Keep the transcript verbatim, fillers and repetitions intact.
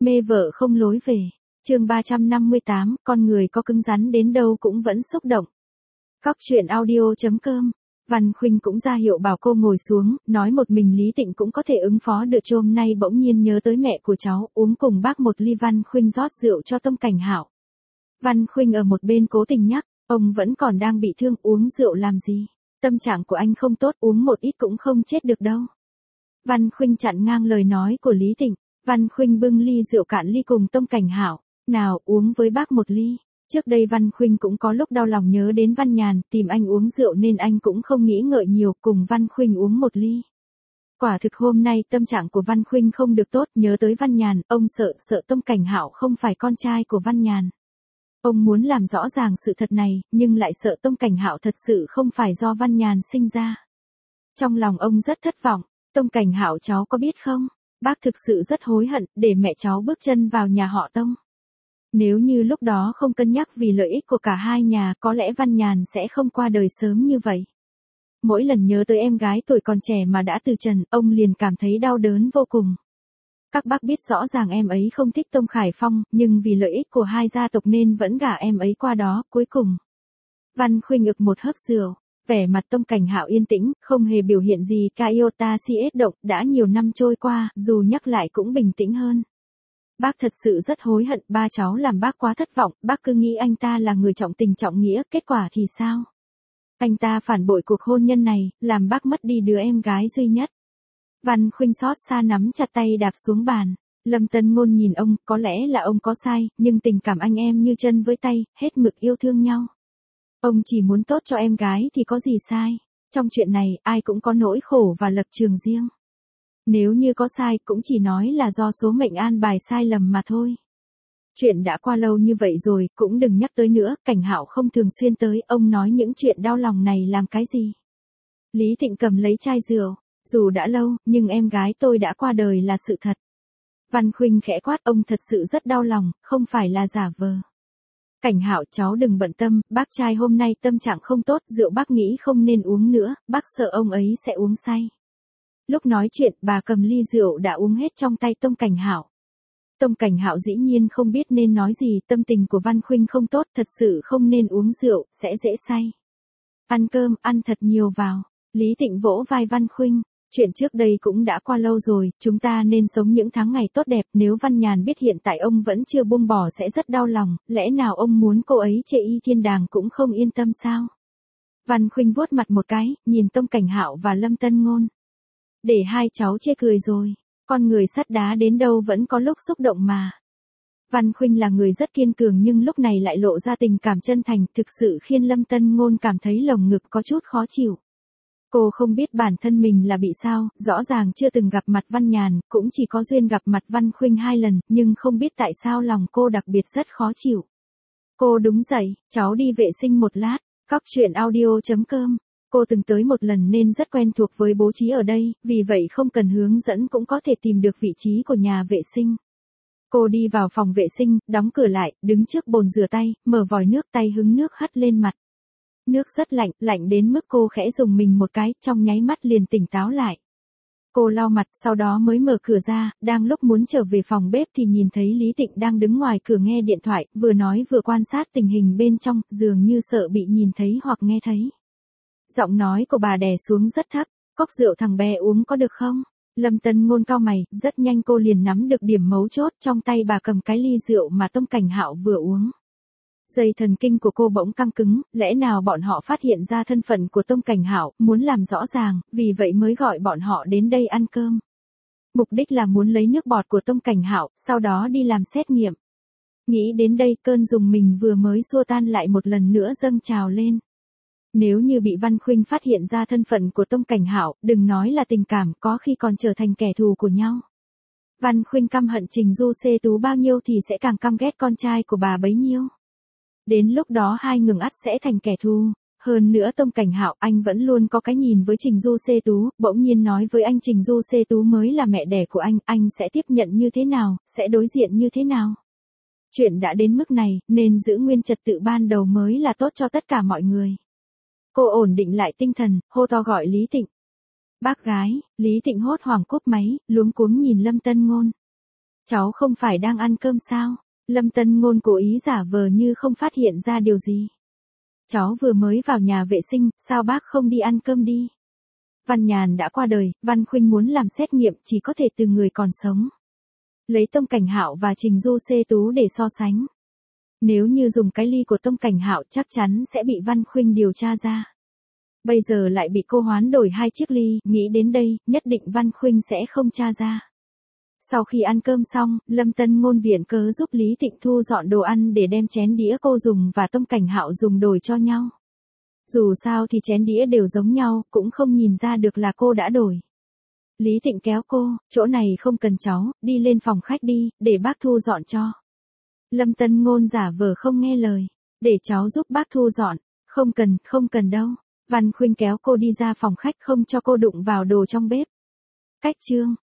Mê vợ không lối về. Chương ba trăm năm mươi tám, con người có cứng rắn đến đâu cũng vẫn xúc động. Cóc truyện audio chấm com. Văn Khuynh cũng ra hiệu bảo cô ngồi xuống, nói một mình Lý Tịnh cũng có thể ứng phó được. Hôm nay bỗng nhiên nhớ tới mẹ của cháu, uống cùng bác một ly. Văn Khuynh rót rượu cho Tông Cảnh Hạo. Văn Khuynh ở một bên cố tình nhắc, ông vẫn còn đang bị thương, uống rượu làm gì? Tâm trạng của anh không tốt, uống một ít cũng không chết được đâu. Văn Khuynh chặn ngang lời nói của Lý Tịnh. Văn Khuynh bưng ly rượu cạn ly cùng Tông Cảnh Hạo. Nào, uống với bác một ly. Trước đây Văn Khuynh cũng có lúc đau lòng nhớ đến Văn Nhàn, tìm anh uống rượu nên anh cũng không nghĩ ngợi nhiều, cùng Văn Khuynh uống một ly. Quả thực hôm nay tâm trạng của Văn Khuynh không được tốt, nhớ tới Văn Nhàn, ông sợ sợ Tông Cảnh Hạo không phải con trai của Văn Nhàn. Ông muốn làm rõ ràng sự thật này, nhưng lại sợ Tông Cảnh Hạo thật sự không phải do Văn Nhàn sinh ra. Trong lòng ông rất thất vọng. Tông Cảnh Hạo cháu có biết không? Bác thực sự rất hối hận, để mẹ cháu bước chân vào nhà họ Tông. Nếu như lúc đó không cân nhắc vì lợi ích của cả hai nhà, có lẽ Văn Nhàn sẽ không qua đời sớm như vậy. Mỗi lần nhớ tới em gái tuổi còn trẻ mà đã từ trần, ông liền cảm thấy đau đớn vô cùng. Các bác biết rõ ràng em ấy không thích Tông Khải Phong, nhưng vì lợi ích của hai gia tộc nên vẫn gả em ấy qua đó. Cuối cùng, Văn Khuynh ực một hớp rượu. Vẻ mặt Tông Cảnh Hạo yên tĩnh, không hề biểu hiện gì cả iota si ết động. Đã nhiều năm trôi qua, dù nhắc lại cũng bình tĩnh hơn. Bác thật sự rất hối hận, ba cháu làm bác quá thất vọng. Bác cứ nghĩ anh ta là người trọng tình trọng nghĩa, kết quả thì sao? Anh ta phản bội cuộc hôn nhân này, làm bác mất đi đứa em gái duy nhất. Văn Khuynh xót xa nắm chặt tay đạp xuống bàn. Lâm Tân Ngôn nhìn ông, có lẽ là ông có sai, nhưng tình cảm anh em như chân với tay, hết mực yêu thương nhau. Ông chỉ muốn tốt cho em gái thì có gì sai. Trong chuyện này, ai cũng có nỗi khổ và lập trường riêng. Nếu như có sai, cũng chỉ nói là do số mệnh an bài sai lầm mà thôi. Chuyện đã qua lâu như vậy rồi, cũng đừng nhắc tới nữa. Cảnh Hạo không thường xuyên tới, ông nói những chuyện đau lòng này làm cái gì? Lý Tịnh cầm lấy chai rượu. Dù đã lâu, nhưng em gái tôi đã qua đời là sự thật. Văn Khuynh khẽ quát, ông thật sự rất đau lòng, không phải là giả vờ. Cảnh Hạo, cháu đừng bận tâm, bác trai hôm nay tâm trạng không tốt, rượu bác nghĩ không nên uống nữa, bác sợ ông ấy sẽ uống say. Lúc nói chuyện, bà cầm ly rượu đã uống hết trong tay Tông Cảnh Hạo. Tông Cảnh Hạo dĩ nhiên không biết nên nói gì, tâm tình của Văn Khuynh không tốt, thật sự không nên uống rượu, sẽ dễ say. Ăn cơm, ăn thật nhiều vào. Lý Tịnh vỗ vai Văn Khuynh. Chuyện trước đây cũng đã qua lâu rồi, chúng ta nên sống những tháng ngày tốt đẹp. Nếu Văn Nhàn biết hiện tại ông vẫn chưa buông bỏ sẽ rất đau lòng, lẽ nào ông muốn cô ấy chê y thiên đàng cũng không yên tâm sao? Văn Khuynh vuốt mặt một cái, nhìn Tông Cảnh Hạo và Lâm Tân Ngôn. Để hai cháu chê cười rồi, con người sắt đá đến đâu vẫn có lúc xúc động mà. Văn Khuynh là người rất kiên cường nhưng lúc này lại lộ ra tình cảm chân thành, thực sự khiến Lâm Tân Ngôn cảm thấy lồng ngực có chút khó chịu. Cô không biết bản thân mình là bị sao, rõ ràng chưa từng gặp mặt Văn Nhàn, cũng chỉ có duyên gặp mặt Văn Khuynh hai lần, nhưng không biết tại sao lòng cô đặc biệt rất khó chịu. Cô đúng dậy, cháu đi vệ sinh một lát. Cóc truyện audio chấm com. Cô từng tới một lần nên rất quen thuộc với bố trí ở đây, vì vậy không cần hướng dẫn cũng có thể tìm được vị trí của nhà vệ sinh. Cô đi vào phòng vệ sinh, đóng cửa lại, đứng trước bồn rửa tay, mở vòi nước, tay hứng nước hắt lên mặt. Nước rất lạnh, lạnh đến mức cô khẽ dùng mình một cái, trong nháy mắt liền tỉnh táo lại. Cô lau mặt, sau đó mới mở cửa ra, đang lúc muốn trở về phòng bếp thì nhìn thấy Lý Tịnh đang đứng ngoài cửa nghe điện thoại, vừa nói vừa quan sát tình hình bên trong, dường như sợ bị nhìn thấy hoặc nghe thấy. Giọng nói của bà đè xuống rất thấp, cốc rượu thằng bé uống có được không? Lâm Tân Ngôn cau mày, rất nhanh cô liền nắm được điểm mấu chốt, trong tay bà cầm cái ly rượu mà Tông Cảnh Hạo vừa uống. Dây thần kinh của cô bỗng căng cứng, lẽ nào bọn họ phát hiện ra thân phận của Tông Cảnh Hạo, muốn làm rõ ràng, vì vậy mới gọi bọn họ đến đây ăn cơm. Mục đích là muốn lấy nước bọt của Tông Cảnh Hạo, sau đó đi làm xét nghiệm. Nghĩ đến đây, cơn rùng mình vừa mới xua tan lại một lần nữa dâng trào lên. Nếu như bị Văn Khuynh phát hiện ra thân phận của Tông Cảnh Hạo, đừng nói là tình cảm, có khi còn trở thành kẻ thù của nhau. Văn Khuynh căm hận Trình Du Xê Tú bao nhiêu thì sẽ càng căm ghét con trai của bà bấy nhiêu. Đến lúc đó hai người ắt sẽ thành kẻ thù. Hơn nữa Tông Cảnh Hạo, anh vẫn luôn có cái nhìn với Trình Du Xê Tú, bỗng nhiên nói với anh Trình Du Xê Tú mới là mẹ đẻ của anh, anh sẽ tiếp nhận như thế nào, sẽ đối diện như thế nào? Chuyện đã đến mức này, nên giữ nguyên trật tự ban đầu mới là tốt cho tất cả mọi người. Cô ổn định lại tinh thần, hô to gọi Lý Tịnh. Bác gái. Lý Tịnh hốt hoảng cúp máy, luống cuống nhìn Lâm Tân Ngôn. Cháu không phải đang ăn cơm sao? Lâm Tân Ngôn cố ý giả vờ như không phát hiện ra điều gì. Cháu vừa mới vào nhà vệ sinh, sao bác không đi ăn cơm đi? Văn Nhàn đã qua đời, Văn Khuynh muốn làm xét nghiệm chỉ có thể từ người còn sống. Lấy Tông Cảnh Hạo và Trình Du Xê Tú để so sánh. Nếu như dùng cái ly của Tông Cảnh Hạo chắc chắn sẽ bị Văn Khuynh điều tra ra. Bây giờ lại bị cô hoán đổi hai chiếc ly, nghĩ đến đây, nhất định Văn Khuynh sẽ không tra ra. Sau khi ăn cơm xong, Lâm Tân Ngôn viện cớ giúp Lý Tịnh thu dọn đồ ăn để đem chén đĩa cô dùng và Tông Cảnh Hạo dùng đổi cho nhau. Dù sao thì chén đĩa đều giống nhau, cũng không nhìn ra được là cô đã đổi. Lý Tịnh kéo cô, chỗ này không cần cháu, đi lên phòng khách đi, để bác thu dọn cho. Lâm Tân Ngôn giả vờ không nghe lời, để cháu giúp bác thu dọn, không cần, không cần đâu. Văn Khuynh kéo cô đi ra phòng khách không cho cô đụng vào đồ trong bếp. Cách chương